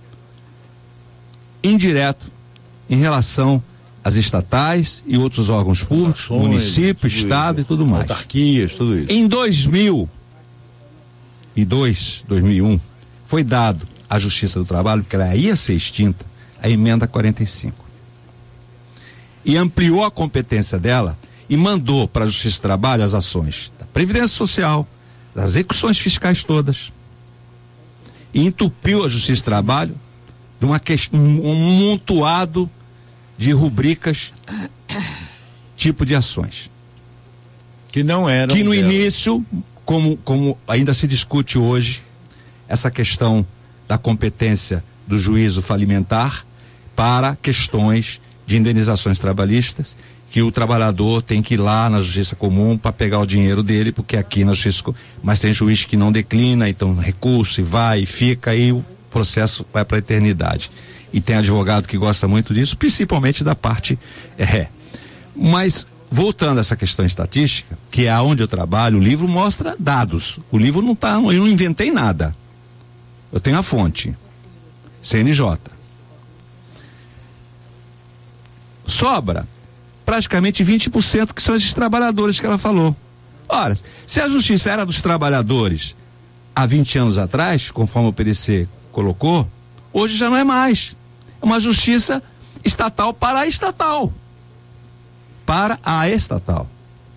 Indireto, em relação às estatais e outros órgãos públicos, Ações, município, estado isso, e tudo mais. Autarquias, tudo isso. Em dois mil e dois, dois mil e um, foi dado à Justiça do Trabalho, porque ela ia ser extinta, a emenda quarenta e cinco. E ampliou a competência dela e mandou para a Justiça do Trabalho as ações da Previdência Social, das execuções fiscais todas. E entupiu a Justiça do Trabalho de uma questão, um montuado de rubricas, tipo de ações. Que não eram. Que no dela. início, como, como ainda se discute hoje, essa questão da competência do juízo falimentar para questões de indenizações trabalhistas, que o trabalhador tem que ir lá na justiça comum para pegar o dinheiro dele, porque aqui na justiça, mas tem juiz que não declina, então recurso e vai e fica, e o processo vai para a eternidade. E tem advogado que gosta muito disso, principalmente da parte ré. Mas voltando a essa questão estatística, que é onde eu trabalho, o livro mostra dados. O livro não tá, eu não inventei nada. Eu tenho a fonte, C N J. Sobra praticamente vinte por cento, que são esses trabalhadores que ela falou. Ora, se a justiça era dos trabalhadores há vinte anos atrás, conforme o P D C colocou, hoje já não é mais. É uma justiça estatal para a estatal. Para a estatal.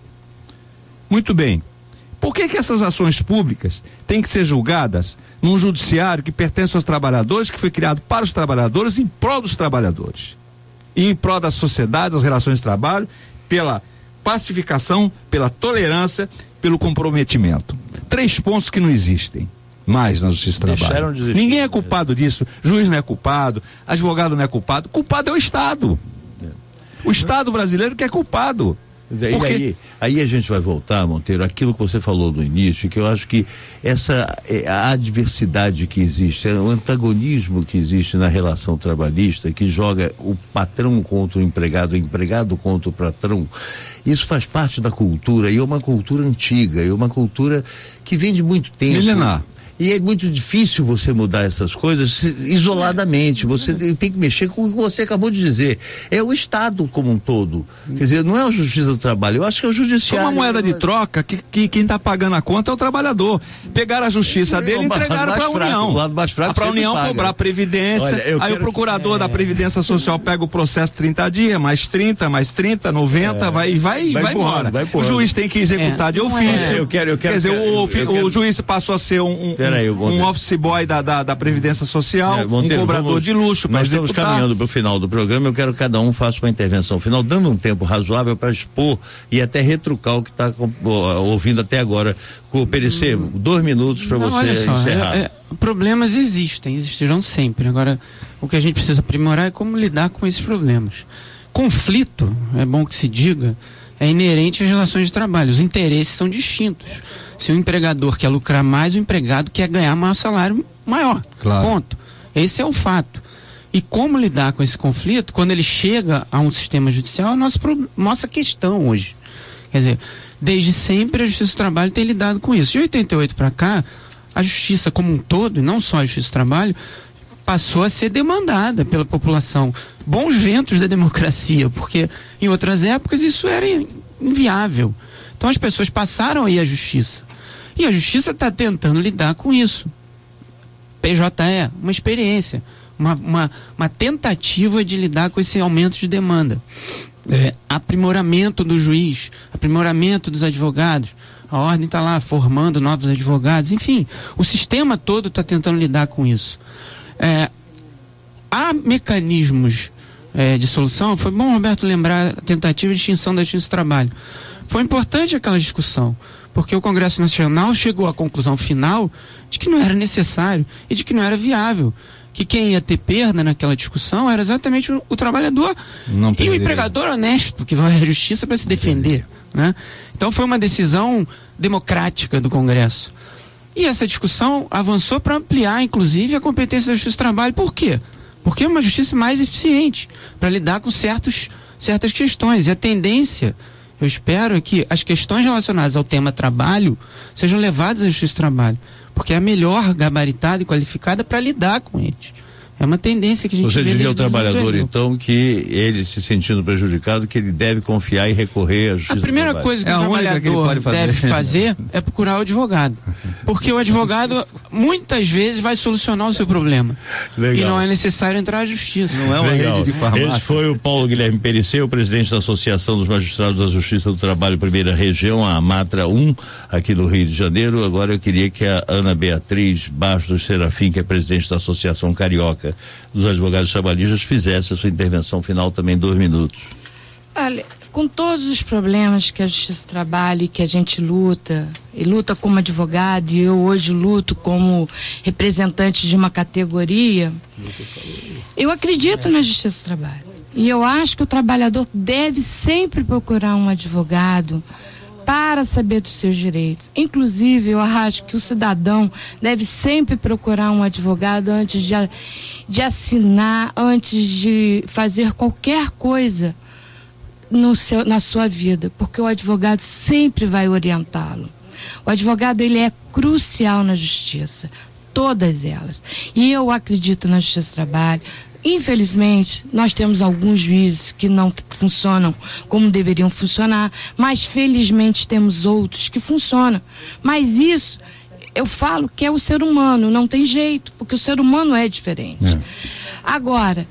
Muito bem. Por que que essas ações públicas têm que ser julgadas num judiciário que pertence aos trabalhadores, que foi criado para os trabalhadores, em prol dos trabalhadores? E em prol da sociedade, das relações de trabalho, pela pacificação, pela tolerância, pelo comprometimento. Três pontos que não existem mais na justiça do trabalho. De Ninguém é culpado disso. Juiz não é culpado, advogado não é culpado. Culpado é o Estado. O Estado brasileiro que é culpado. Aí, Porque... aí, aí a gente vai voltar, Monteiro, aquilo que você falou no início, que eu acho que essa a adversidade que existe, o antagonismo que existe na relação trabalhista, que joga o patrão contra o empregado, o empregado contra o patrão, isso faz parte da cultura, e é uma cultura antiga, é uma cultura que vem de muito tempo. Milenar. E é muito difícil você mudar essas coisas isoladamente. Você tem que mexer com o que você acabou de dizer. É o Estado como um todo. Quer dizer, não é a Justiça do Trabalho, eu acho que é o Judiciário. É uma moeda de troca que, que quem está pagando a conta é o trabalhador. Pegaram a justiça é, dele e entregaram para a União. Lado mais fraco, para a União paga. Cobrar a Previdência. Olha, aí quero... o procurador é... da Previdência Social pega o processo trinta dias, mais trinta, mais trinta, noventa, é... vai, vai, vai, vai embora. Vai o juiz tem que executar é. de ofício. É, eu quero, eu quero, Quer dizer, quero, o, eu o quero... juiz passou a ser um, um, aí, um office boy da, da, da Previdência Social, é, Monteiro, um cobrador vamos, de luxo para executar. Nós estamos caminhando para o final do programa, eu quero que cada um faça uma intervenção final, dando um tempo razoável para expor e até retrucar o que está ouvindo até agora. Com o P D C, hum. dois minutos para você só, encerrar. É, é, problemas existem, existirão sempre. Agora, o que a gente precisa aprimorar é como lidar com esses problemas. Conflito, é bom que se diga, é inerente às relações de trabalho. Os interesses são distintos. Se o empregador quer lucrar mais, o empregado quer ganhar maior salário maior. Claro. Ponto. Esse é o fato. E como lidar com esse conflito, quando ele chega a um sistema judicial, é a nossa, nossa questão hoje. Quer dizer, desde sempre a Justiça do Trabalho tem lidado com isso. De oitenta e oito para cá, a Justiça como um todo, e não só a Justiça do Trabalho, passou a ser demandada pela população. Bons ventos da democracia, porque em outras épocas isso era inviável. Então as pessoas passaram aí à Justiça. E a Justiça está tentando lidar com isso. P J E, uma experiência, uma, uma, uma tentativa de lidar com esse aumento de demanda. É, aprimoramento do juiz, aprimoramento dos advogados. A ordem está lá formando novos advogados. Enfim, o sistema todo está tentando lidar com isso. É, há mecanismos é, de solução. Foi bom, Roberto, lembrar a tentativa de extinção da Justiça do Trabalho. Foi importante aquela discussão, porque o Congresso Nacional chegou à conclusão final de que não era necessário e de que não era viável. Que quem ia ter perda naquela discussão era exatamente o, o trabalhador não e o empregador honesto, que vai à justiça para se defender. Né? Então foi uma decisão democrática do Congresso. E essa discussão avançou para ampliar, inclusive, a competência da Justiça do Trabalho. Por quê? Porque é uma justiça mais eficiente para lidar com certos, certas questões. E a tendência, eu espero, é que as questões relacionadas ao tema trabalho sejam levadas à Justiça do Trabalho, porque é a melhor gabaritada e qualificada para lidar com eles. É uma tendência que a gente Você vê diria ao trabalhador, então, que ele se sentindo prejudicado, que ele deve confiar e recorrer à Justiça do Trabalho. A primeira coisa que é o trabalhador que pode fazer. deve fazer é procurar o advogado. Porque o advogado, muitas vezes, vai solucionar o seu problema. Legal. E não é necessário entrar à justiça. Não é uma Legal. rede de farmácias. Esse foi o Paulo Guilherme Perissé, o presidente da Associação dos Magistrados da Justiça do Trabalho, Primeira Região, a Matra um, aqui do Rio de Janeiro. Agora eu queria que a Ana Beatriz Bastos Serafim, que é presidente da Associação Carioca dos Advogados Trabalhistas, fizesse a sua intervenção final também, dois minutos. Olha, com todos os problemas que a Justiça trabalha e que a gente luta, e luta como advogado, e eu hoje luto como representante de uma categoria, eu acredito na Justiça do Trabalho. E eu acho que o trabalhador deve sempre procurar um advogado para saber dos seus direitos. Inclusive, eu acho que o cidadão deve sempre procurar um advogado antes de, de assinar, antes de fazer qualquer coisa no seu, na sua vida, porque o advogado sempre vai orientá-lo. O advogado, ele é crucial na justiça, todas elas. E eu acredito na Justiça do Trabalho. Infelizmente, nós temos alguns juízes que não funcionam como deveriam funcionar, mas felizmente temos outros que funcionam. Mas isso, eu falo que é o ser humano, não tem jeito, porque o ser humano é diferente. É. Agora,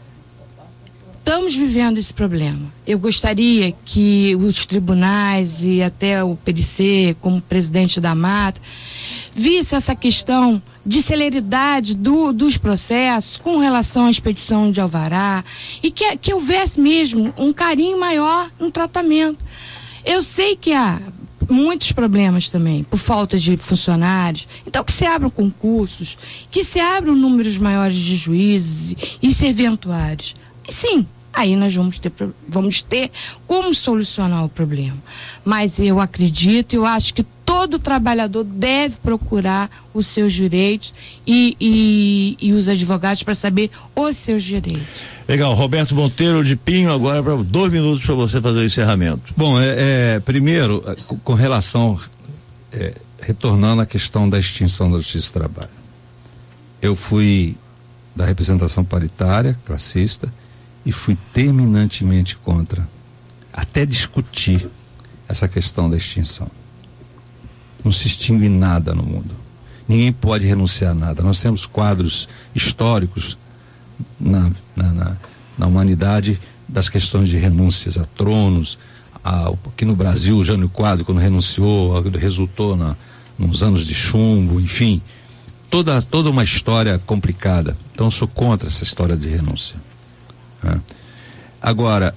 estamos vivendo esse problema. Eu gostaria que os tribunais e até o P D C, como presidente da Mata, visse essa questão de celeridade do, dos processos com relação à expedição de alvará e que, que houvesse mesmo um carinho maior no tratamento. Eu sei que há muitos problemas também, por falta de funcionários, então que se abram concursos, que se abram números maiores de juízes e serventuários. E sim, aí nós vamos ter, vamos ter como solucionar o problema. Mas eu acredito, eu acho que todo trabalhador deve procurar os seus direitos e, e, e os advogados para saber os seus direitos. Legal, Roberto Monteiro de Pinho, agora para dois minutos para você fazer o encerramento. Bom, é, é, primeiro, com, com relação, é, retornando à questão da extinção da Justiça do Trabalho. Eu fui da representação paritária, classista, e fui terminantemente contra, até discutir essa questão da extinção. Não se extingue nada no mundo. Ninguém pode renunciar a nada. Nós temos quadros históricos na, na, na, na humanidade das questões de renúncias a tronos. A, aqui no Brasil, o Jânio Quadros, quando renunciou, resultou na, nos anos de chumbo, enfim. Toda, toda uma história complicada. Então, eu sou contra essa história de renúncia. É. Agora,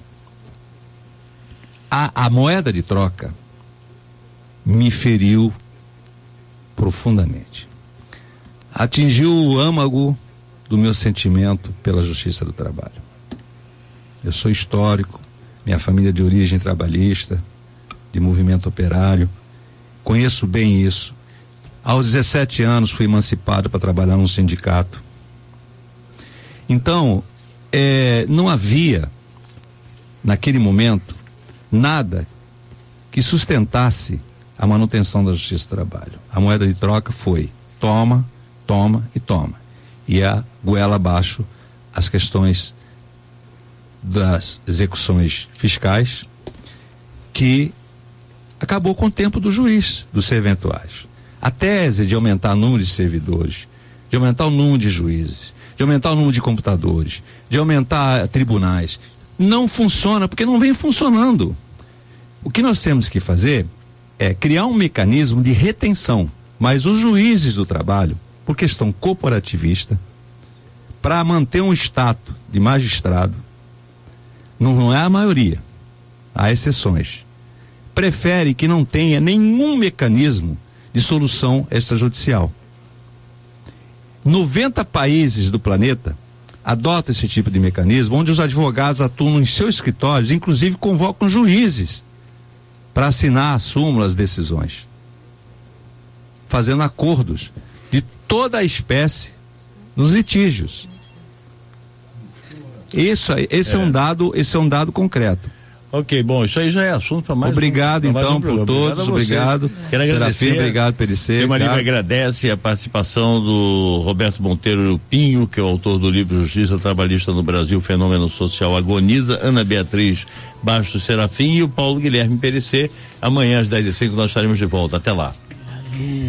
a, a moeda de troca me feriu profundamente. Atingiu o âmago do meu sentimento pela Justiça do Trabalho. Eu sou histórico, minha família é de origem trabalhista, de movimento operário, conheço bem isso. Aos dezessete anos fui emancipado para trabalhar num sindicato. Então, é, não havia, naquele momento, nada que sustentasse a manutenção da Justiça do Trabalho. A moeda de troca foi toma, toma e toma. E a goela abaixo as questões das execuções fiscais, que acabou com o tempo do juiz, dos serventuários. A tese de aumentar o número de servidores, de aumentar o número de juízes, de aumentar o número de computadores, de aumentar tribunais, não funciona porque não vem funcionando. O que nós temos que fazer é criar um mecanismo de retenção, mas os juízes do trabalho, por questão corporativista, para manter um status de magistrado, não, não é a maioria, há exceções, prefere que não tenha nenhum mecanismo de solução extrajudicial. noventa países do planeta adotam esse tipo de mecanismo, onde os advogados atuam em seus escritórios, inclusive convocam juízes para assinar as súmulas, as decisões, fazendo acordos de toda a espécie nos litígios. Isso aí, esse é. é um dado, esse é um dado concreto. Ok, bom, isso aí já é assunto para mais obrigado, um, então, um por todos, obrigado. Quero agradecer. Serafim, obrigado, P D C. Tema Livre agradece a participação do Roberto Monteiro Pinho, que é o autor do livro Justiça Trabalhista no Brasil, Fenômeno Social Agoniza, Ana Beatriz Bastos Serafim e o Paulo Guilherme P D C. Amanhã às dez e cinco nós estaremos de volta. Até lá.